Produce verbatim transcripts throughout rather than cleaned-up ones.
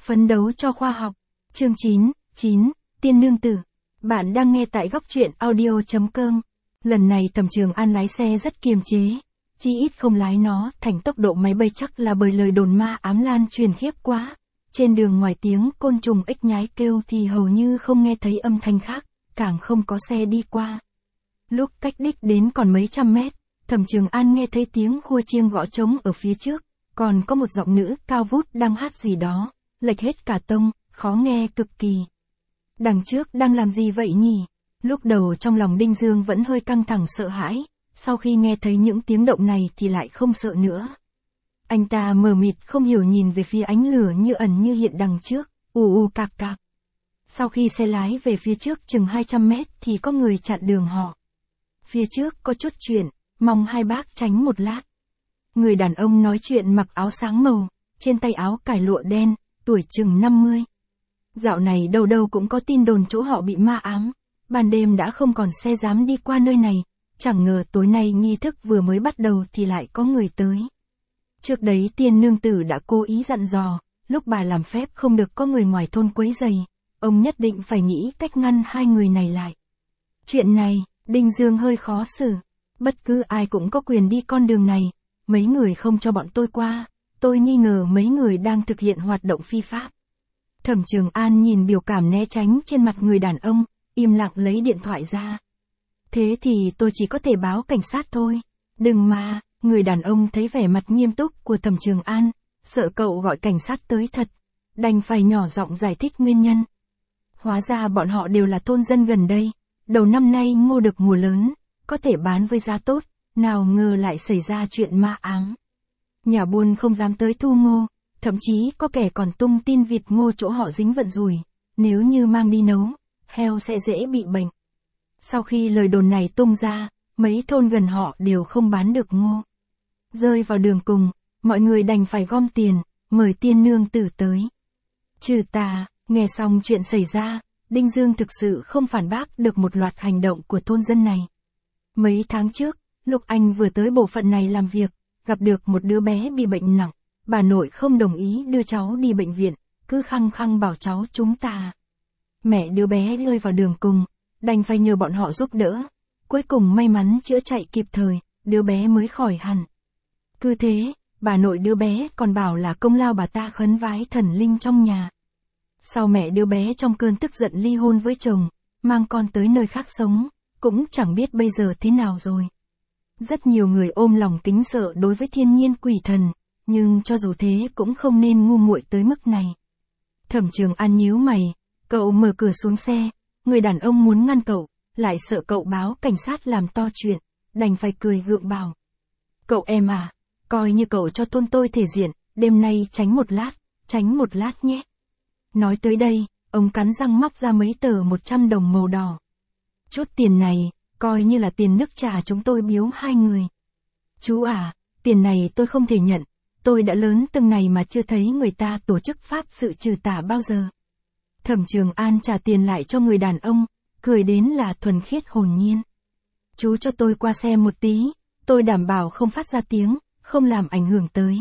Phấn đấu cho khoa học. Chương chín, chín, Tiên Nương Tử. Bạn đang nghe tại góc truyện audio chấm com. Lần này Thẩm Trường An lái xe rất kiềm chế, chí ít không lái nó thành tốc độ máy bay, chắc là bởi lời đồn ma ám lan truyền khiếp quá. Trên đường ngoài tiếng côn trùng ếch nhái kêu thì hầu như không nghe thấy âm thanh khác, càng không có xe đi qua. Lúc cách đích đến còn mấy trăm mét, Thẩm Trường An nghe thấy tiếng khua chiêng gõ trống ở phía trước, còn có một giọng nữ cao vút đang hát gì đó, lệch hết cả tông, khó nghe cực kỳ. Đằng trước đang làm gì vậy nhỉ? Lúc đầu trong lòng Đinh Dương vẫn hơi căng thẳng sợ hãi, sau khi nghe thấy những tiếng động này thì lại không sợ nữa. Anh ta mờ mịt không hiểu nhìn về phía ánh lửa như ẩn như hiện đằng trước, ù ù cạc cạc. Sau khi xe lái về phía trước chừng hai trăm mét thì có người chặn đường họ. Phía trước có chút chuyện, mong hai bác tránh một lát. Người đàn ông nói chuyện mặc áo sáng màu, trên tay áo cài lụa đen, tuổi chừng năm mươi. Dạo này đâu đâu cũng có tin đồn chỗ họ bị ma ám, ban đêm đã không còn xe dám đi qua nơi này, chẳng ngờ tối nay nghi thức vừa mới bắt đầu thì lại có người tới. Trước đấy Tiên Nương Tử đã cố ý dặn dò, lúc bà làm phép không được có người ngoài thôn quấy rầy, ông nhất định phải nghĩ cách ngăn hai người này lại. Chuyện này, Đinh Dương hơi khó xử, bất cứ ai cũng có quyền đi con đường này, mấy người không cho bọn tôi qua, tôi nghi ngờ mấy người đang thực hiện hoạt động phi pháp. Thẩm Trường An nhìn biểu cảm né tránh trên mặt người đàn ông, im lặng lấy điện thoại ra. Thế thì tôi chỉ có thể báo cảnh sát thôi. Đừng mà, người đàn ông thấy vẻ mặt nghiêm túc của Thẩm Trường An, sợ cậu gọi cảnh sát tới thật, đành phải nhỏ giọng giải thích nguyên nhân. Hóa ra bọn họ đều là thôn dân gần đây, đầu năm nay ngô được mùa lớn, có thể bán với giá tốt, nào ngờ lại xảy ra chuyện ma ám. Nhà buôn không dám tới thu ngô, thậm chí có kẻ còn tung tin vịt ngô chỗ họ dính vận rủi, nếu như mang đi nấu, heo sẽ dễ bị bệnh. Sau khi lời đồn này tung ra, mấy thôn gần họ đều không bán được ngô. Rơi vào đường cùng, mọi người đành phải gom tiền, mời Tiên Nương Tử tới. Trừ tà, nghe xong chuyện xảy ra, Đinh Dương thực sự không phản bác được một loạt hành động của thôn dân này. Mấy tháng trước, lúc anh vừa tới bộ phận này làm việc, gặp được một đứa bé bị bệnh nặng, bà nội không đồng ý đưa cháu đi bệnh viện, cứ khăng khăng bảo cháu chúng ta. Mẹ đứa bé rơi vào đường cùng, đành phải nhờ bọn họ giúp đỡ, cuối cùng may mắn chữa chạy kịp thời, đứa bé mới khỏi hẳn. Cứ thế, bà nội đứa bé còn bảo là công lao bà ta khấn vái thần linh trong nhà. Sau mẹ đứa bé trong cơn tức giận ly hôn với chồng, mang con tới nơi khác sống, cũng chẳng biết bây giờ thế nào rồi. Rất nhiều người ôm lòng kính sợ đối với thiên nhiên quỷ thần, nhưng cho dù thế cũng không nên ngu muội tới mức này. Thẩm Trường An nhíu mày, cậu mở cửa xuống xe, người đàn ông muốn ngăn cậu, lại sợ cậu báo cảnh sát làm to chuyện, đành phải cười gượng bảo. Cậu em à, coi như cậu cho thôn tôi thể diện, đêm nay tránh một lát, tránh một lát nhé. Nói tới đây, ông cắn răng móc ra mấy tờ một trăm đồng màu đỏ. Chút tiền này, coi như là tiền nước trà chúng tôi biếu hai người. Chú à, tiền này tôi không thể nhận, tôi đã lớn từng này mà chưa thấy người ta tổ chức pháp sự trừ tà bao giờ. Thẩm Trường An trả tiền lại cho người đàn ông, cười đến là thuần khiết hồn nhiên. Chú cho tôi qua xem một tí, tôi đảm bảo không phát ra tiếng, không làm ảnh hưởng tới.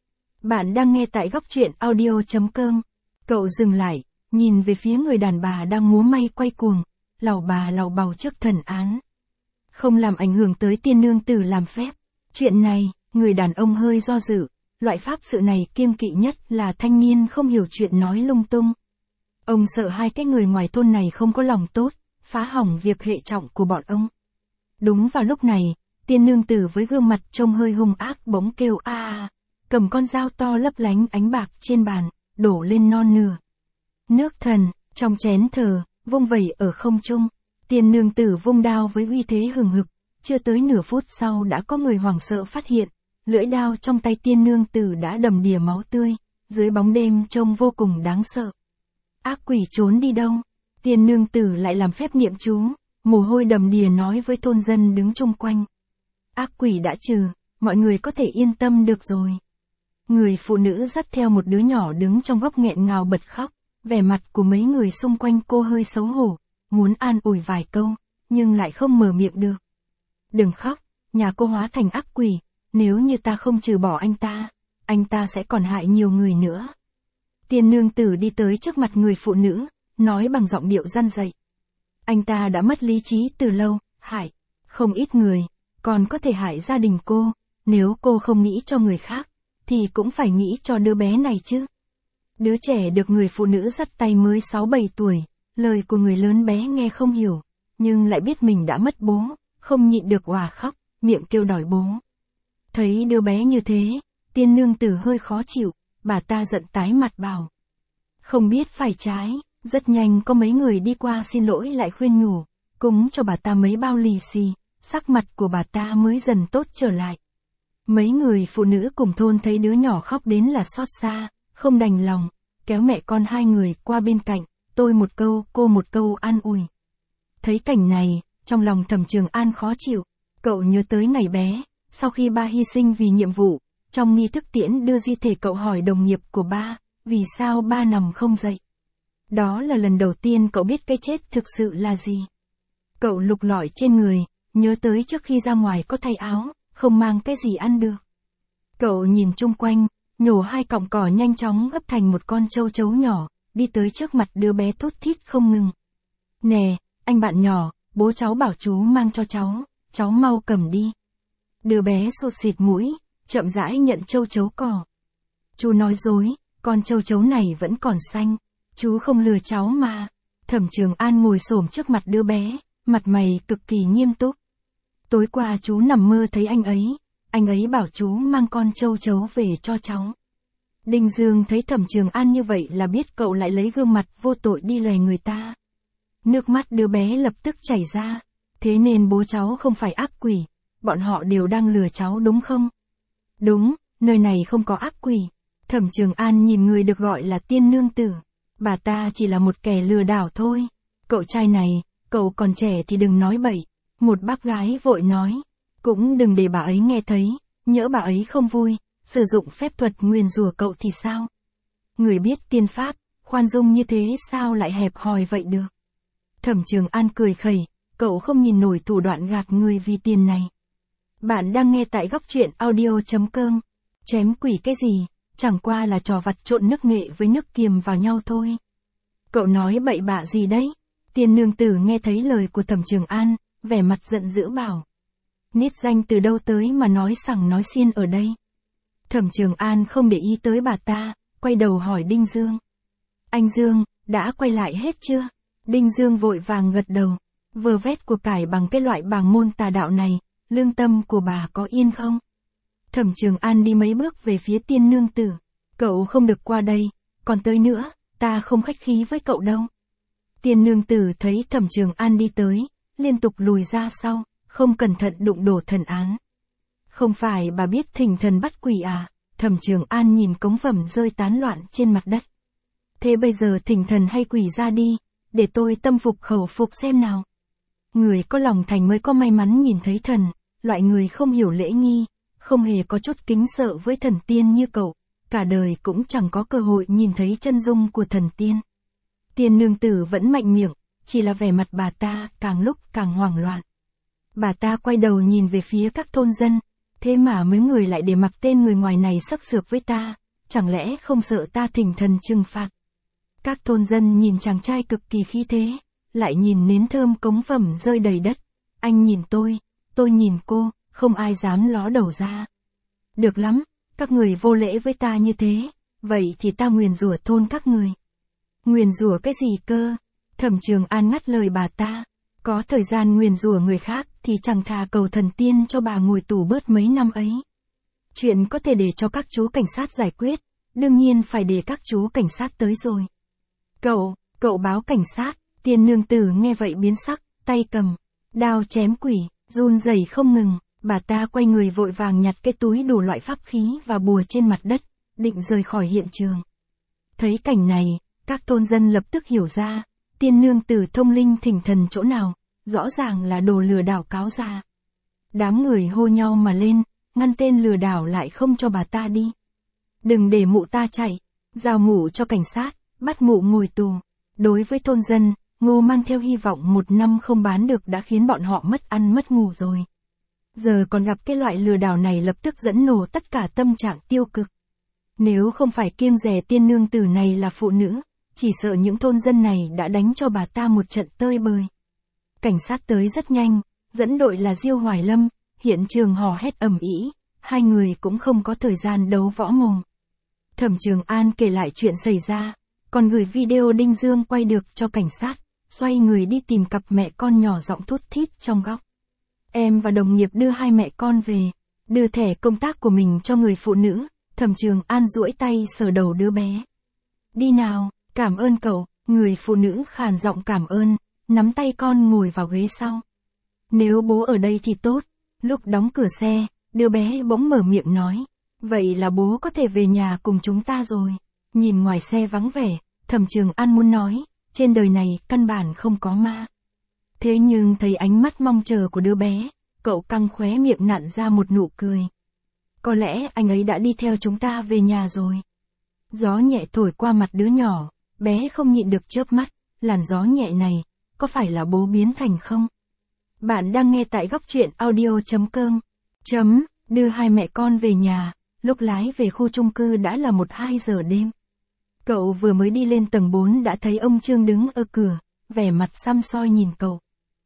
Bạn đang nghe tại góc truyện audio chấm com. Cậu dừng lại, nhìn về phía người đàn bà đang múa may quay cuồng, lầu bà lầu bầu trước thần án. Không làm ảnh hưởng tới Tiên Nương Tử làm phép. Chuyện này, người đàn ông hơi do dự, loại pháp sự này kiêng kỵ nhất là thanh niên không hiểu chuyện nói lung tung. Ông sợ hai cái người ngoài thôn này không có lòng tốt, phá hỏng việc hệ trọng của bọn ông. Đúng vào lúc này, Tiên Nương Tử với gương mặt trông hơi hung ác bỗng kêu a à, cầm con dao to lấp lánh ánh bạc trên bàn, đổ lên non nửa. Nước thần, trong chén thờ, vung vẩy ở không trung. Tiên Nương Tử vung đao với uy thế hừng hực, chưa tới nửa phút sau đã có người hoảng sợ phát hiện, lưỡi đao trong tay Tiên Nương Tử đã đầm đìa máu tươi, dưới bóng đêm trông vô cùng đáng sợ. Ác quỷ trốn đi đâu? Tiên Nương Tử lại làm phép niệm chú, mồ hôi đầm đìa nói với thôn dân đứng chung quanh. Ác quỷ đã trừ, mọi người có thể yên tâm được rồi. Người phụ nữ dắt theo một đứa nhỏ đứng trong góc nghẹn ngào bật khóc, vẻ mặt của mấy người xung quanh cô hơi xấu hổ, muốn an ủi vài câu, nhưng lại không mở miệng được. Đừng khóc, nhà cô hóa thành ác quỷ, nếu như ta không trừ bỏ anh ta, anh ta sẽ còn hại nhiều người nữa. Tiên nương tử đi tới trước mặt người phụ nữ, nói bằng giọng điệu răn dạy. Anh ta đã mất lý trí từ lâu, hại không ít người, còn có thể hại gia đình cô, nếu cô không nghĩ cho người khác, thì cũng phải nghĩ cho đứa bé này chứ. Đứa trẻ được người phụ nữ dắt tay mới sáu bảy tuổi, lời của người lớn bé nghe không hiểu, nhưng lại biết mình đã mất bố, không nhịn được òa khóc, miệng kêu đòi bố. Thấy đứa bé như thế, tiên nương tử hơi khó chịu, bà ta giận tái mặt bảo. Không biết phải trái, rất nhanh có mấy người đi qua xin lỗi lại khuyên nhủ, cúng cho bà ta mấy bao lì xì, sắc mặt của bà ta mới dần tốt trở lại. Mấy người phụ nữ cùng thôn thấy đứa nhỏ khóc đến là xót xa, không đành lòng, kéo mẹ con hai người qua bên cạnh, tôi một câu, cô một câu an ủi. Thấy cảnh này, trong lòng Thẩm Trường An khó chịu, cậu nhớ tới ngày bé, sau khi ba hy sinh vì nhiệm vụ, trong nghi thức tiễn đưa di thể cậu hỏi đồng nghiệp của ba, vì sao ba nằm không dậy. Đó là lần đầu tiên cậu biết cái chết thực sự là gì. Cậu lục lọi trên người, nhớ tới trước khi ra ngoài có thay áo, không mang cái gì ăn được. Cậu nhìn chung quanh, nhổ hai cọng cỏ nhanh chóng gấp thành một con trâu chấu nhỏ, đi tới trước mặt đứa bé thút thít không ngừng. Nè, anh bạn nhỏ, bố cháu bảo chú mang cho cháu, cháu mau cầm đi. Đứa bé sụt xịt mũi, chậm rãi nhận trâu chấu cỏ. Chú nói dối, con trâu chấu này vẫn còn xanh, chú không lừa cháu mà. Thẩm Trường An ngồi xổm trước mặt đứa bé, mặt mày cực kỳ nghiêm túc. Tối qua chú nằm mơ thấy anh ấy, anh ấy bảo chú mang con trâu chấu về cho cháu. Đinh Dương thấy Thẩm Trường An như vậy là biết cậu lại lấy gương mặt vô tội đi lừa người ta. Nước mắt đứa bé lập tức chảy ra, thế nên bố cháu không phải ác quỷ, bọn họ đều đang lừa cháu đúng không? Đúng, nơi này không có ác quỷ. Thẩm Trường An nhìn người được gọi là tiên nương tử, bà ta chỉ là một kẻ lừa đảo thôi. Cậu trai này, cậu còn trẻ thì đừng nói bậy. Một bác gái vội nói, cũng đừng để bà ấy nghe thấy, nhỡ bà ấy không vui, sử dụng phép thuật nguyền rủa cậu thì sao? Người biết tiên pháp, khoan dung như thế sao lại hẹp hòi vậy được? Thẩm Trường An cười khẩy, cậu không nhìn nổi thủ đoạn gạt người vì tiền này. Bạn đang nghe tại góc truyện audio chấm com. Chém quỷ cái gì, chẳng qua là trò vặt trộn nước nghệ với nước kiềm vào nhau thôi. Cậu nói bậy bạ gì đấy? Tiên nương tử nghe thấy lời của Thẩm Trường An, vẻ mặt giận dữ bảo. Nít danh từ đâu tới mà nói sằng nói xiên ở đây? Thẩm Trường An không để ý tới bà ta, quay đầu hỏi Đinh Dương. Anh Dương, đã quay lại hết chưa? Đinh Dương vội vàng gật đầu. Vơ vét của cải bằng cái loại bàng môn tà đạo này, lương tâm của bà có yên không? Thẩm Trường An đi mấy bước về phía tiên nương tử. Cậu không được qua đây, còn tới nữa, ta không khách khí với cậu đâu. Tiên nương tử thấy Thẩm Trường An đi tới, liên tục lùi ra sau, không cẩn thận đụng đổ thần án. Không phải bà biết thỉnh thần bắt quỷ à? Thẩm Trường An nhìn cống phẩm rơi tán loạn trên mặt đất. Thế bây giờ thỉnh thần hay quỷ ra đi, để tôi tâm phục khẩu phục xem nào. Người có lòng thành mới có may mắn nhìn thấy thần, loại người không hiểu lễ nghi, không hề có chút kính sợ với thần tiên như cậu, cả đời cũng chẳng có cơ hội nhìn thấy chân dung của thần tiên. Tiên nương tử vẫn mạnh miệng, chỉ là vẻ mặt bà ta càng lúc càng hoảng loạn. Bà ta quay đầu nhìn về phía các thôn dân, thế mà mấy người lại để mặc tên người ngoài này sắc sược với ta, chẳng lẽ không sợ ta thỉnh thần trừng phạt. Các thôn dân nhìn chàng trai cực kỳ khí thế, lại nhìn nến thơm cống phẩm rơi đầy đất. Anh nhìn tôi, tôi nhìn cô, không ai dám ló đầu ra. Được lắm, các người vô lễ với ta như thế, vậy thì ta nguyền rủa thôn các người. Nguyền rủa cái gì cơ? Thẩm Trường An ngắt lời bà ta. Có thời gian nguyền rủa người khác thì chẳng thà cầu thần tiên cho bà ngồi tù bớt mấy năm ấy. Chuyện có thể để cho các chú cảnh sát giải quyết, đương nhiên phải để các chú cảnh sát tới rồi. Cậu, cậu báo cảnh sát. Tiên nương tử nghe vậy biến sắc, tay cầm đao chém quỷ, run rẩy không ngừng. Bà ta quay người vội vàng nhặt cái túi đủ loại pháp khí và bùa trên mặt đất, định rời khỏi hiện trường. Thấy cảnh này, các thôn dân lập tức hiểu ra, tiên nương tử thông linh thỉnh thần chỗ nào, rõ ràng là đồ lừa đảo cáo ra. Đám người hô nhau mà lên, ngăn tên lừa đảo lại không cho bà ta đi. Đừng để mụ ta chạy, giao mụ cho cảnh sát, bắt mụ ngồi tù. Đối với thôn dân, Ngô mang theo hy vọng một năm không bán được đã khiến bọn họ mất ăn mất ngủ rồi. Giờ còn gặp cái loại lừa đảo này lập tức dẫn nổ tất cả tâm trạng tiêu cực. Nếu không phải kiêng dè tiên nương tử này là phụ nữ, chỉ sợ những thôn dân này đã đánh cho bà ta một trận tơi bời. Cảnh sát tới rất nhanh, dẫn đội là Diêu Hoài Lâm, hiện trường hò hét ầm ĩ, hai người cũng không có thời gian đấu võ mồm. Thẩm Trường An kể lại chuyện xảy ra, còn gửi video Đinh Dương quay được cho cảnh sát, xoay người đi tìm cặp mẹ con nhỏ giọng thút thít trong góc. Em và đồng nghiệp đưa hai mẹ con về, đưa thẻ công tác của mình cho người phụ nữ, Thẩm Trường An duỗi tay sờ đầu đứa bé. Đi nào, cảm ơn cậu, người phụ nữ khàn giọng cảm ơn, nắm tay con ngồi vào ghế sau. Nếu bố ở đây thì tốt, lúc đóng cửa xe, đứa bé bỗng mở miệng nói, vậy là bố có thể về nhà cùng chúng ta rồi. Nhìn ngoài xe vắng vẻ, Thẩm Trường An muốn nói, trên đời này căn bản không có ma. Thế nhưng thấy ánh mắt mong chờ của đứa bé, cậu căng khóe miệng nặn ra một nụ cười. Có lẽ anh ấy đã đi theo chúng ta về nhà rồi. Gió nhẹ thổi qua mặt đứa nhỏ, bé không nhịn được chớp mắt, làn gió nhẹ này, có phải là bố biến thành không? Bạn đang nghe tại góc truyện audio chấm com. Chấm, đưa hai mẹ con về nhà, lúc lái về khu chung cư đã là một hai giờ đêm. Cậu vừa mới đi lên tầng bốn đã thấy ông Trương đứng ở cửa, vẻ mặt săm soi nhìn cậu.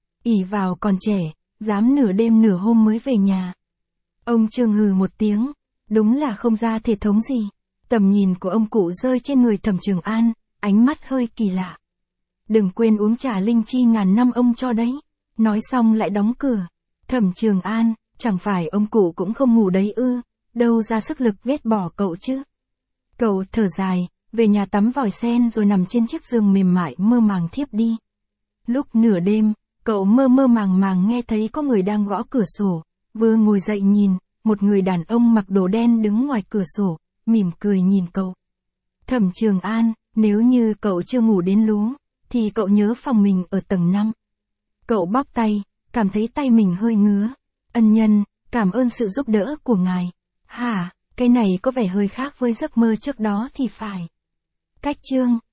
Ỷ vào còn trẻ, dám nửa đêm nửa hôm mới về nhà. Ông Trương hừ một tiếng, đúng là không ra thể thống gì. Tầm nhìn của ông cụ rơi trên người Thẩm Trường An, ánh mắt hơi kỳ lạ. Đừng quên uống trà linh chi ngàn năm ông cho đấy. Nói xong lại đóng cửa. Thẩm Trường An, chẳng phải ông cụ cũng không ngủ đấy ư, đâu ra sức lực ghét bỏ cậu chứ. Cậu thở dài, về nhà tắm vòi sen rồi nằm trên chiếc giường mềm mại mơ màng thiếp đi. Lúc nửa đêm, cậu mơ mơ màng màng nghe thấy có người đang gõ cửa sổ, vừa ngồi dậy nhìn, một người đàn ông mặc đồ đen đứng ngoài cửa sổ, mỉm cười nhìn cậu. Thẩm Trường An, nếu như cậu chưa ngủ đến lú, thì cậu nhớ phòng mình ở tầng năm. Cậu bóp tay, cảm thấy tay mình hơi ngứa. Ân nhân, cảm ơn sự giúp đỡ của ngài. Hả, cái này có vẻ hơi khác với giấc mơ trước đó thì phải. Cách chương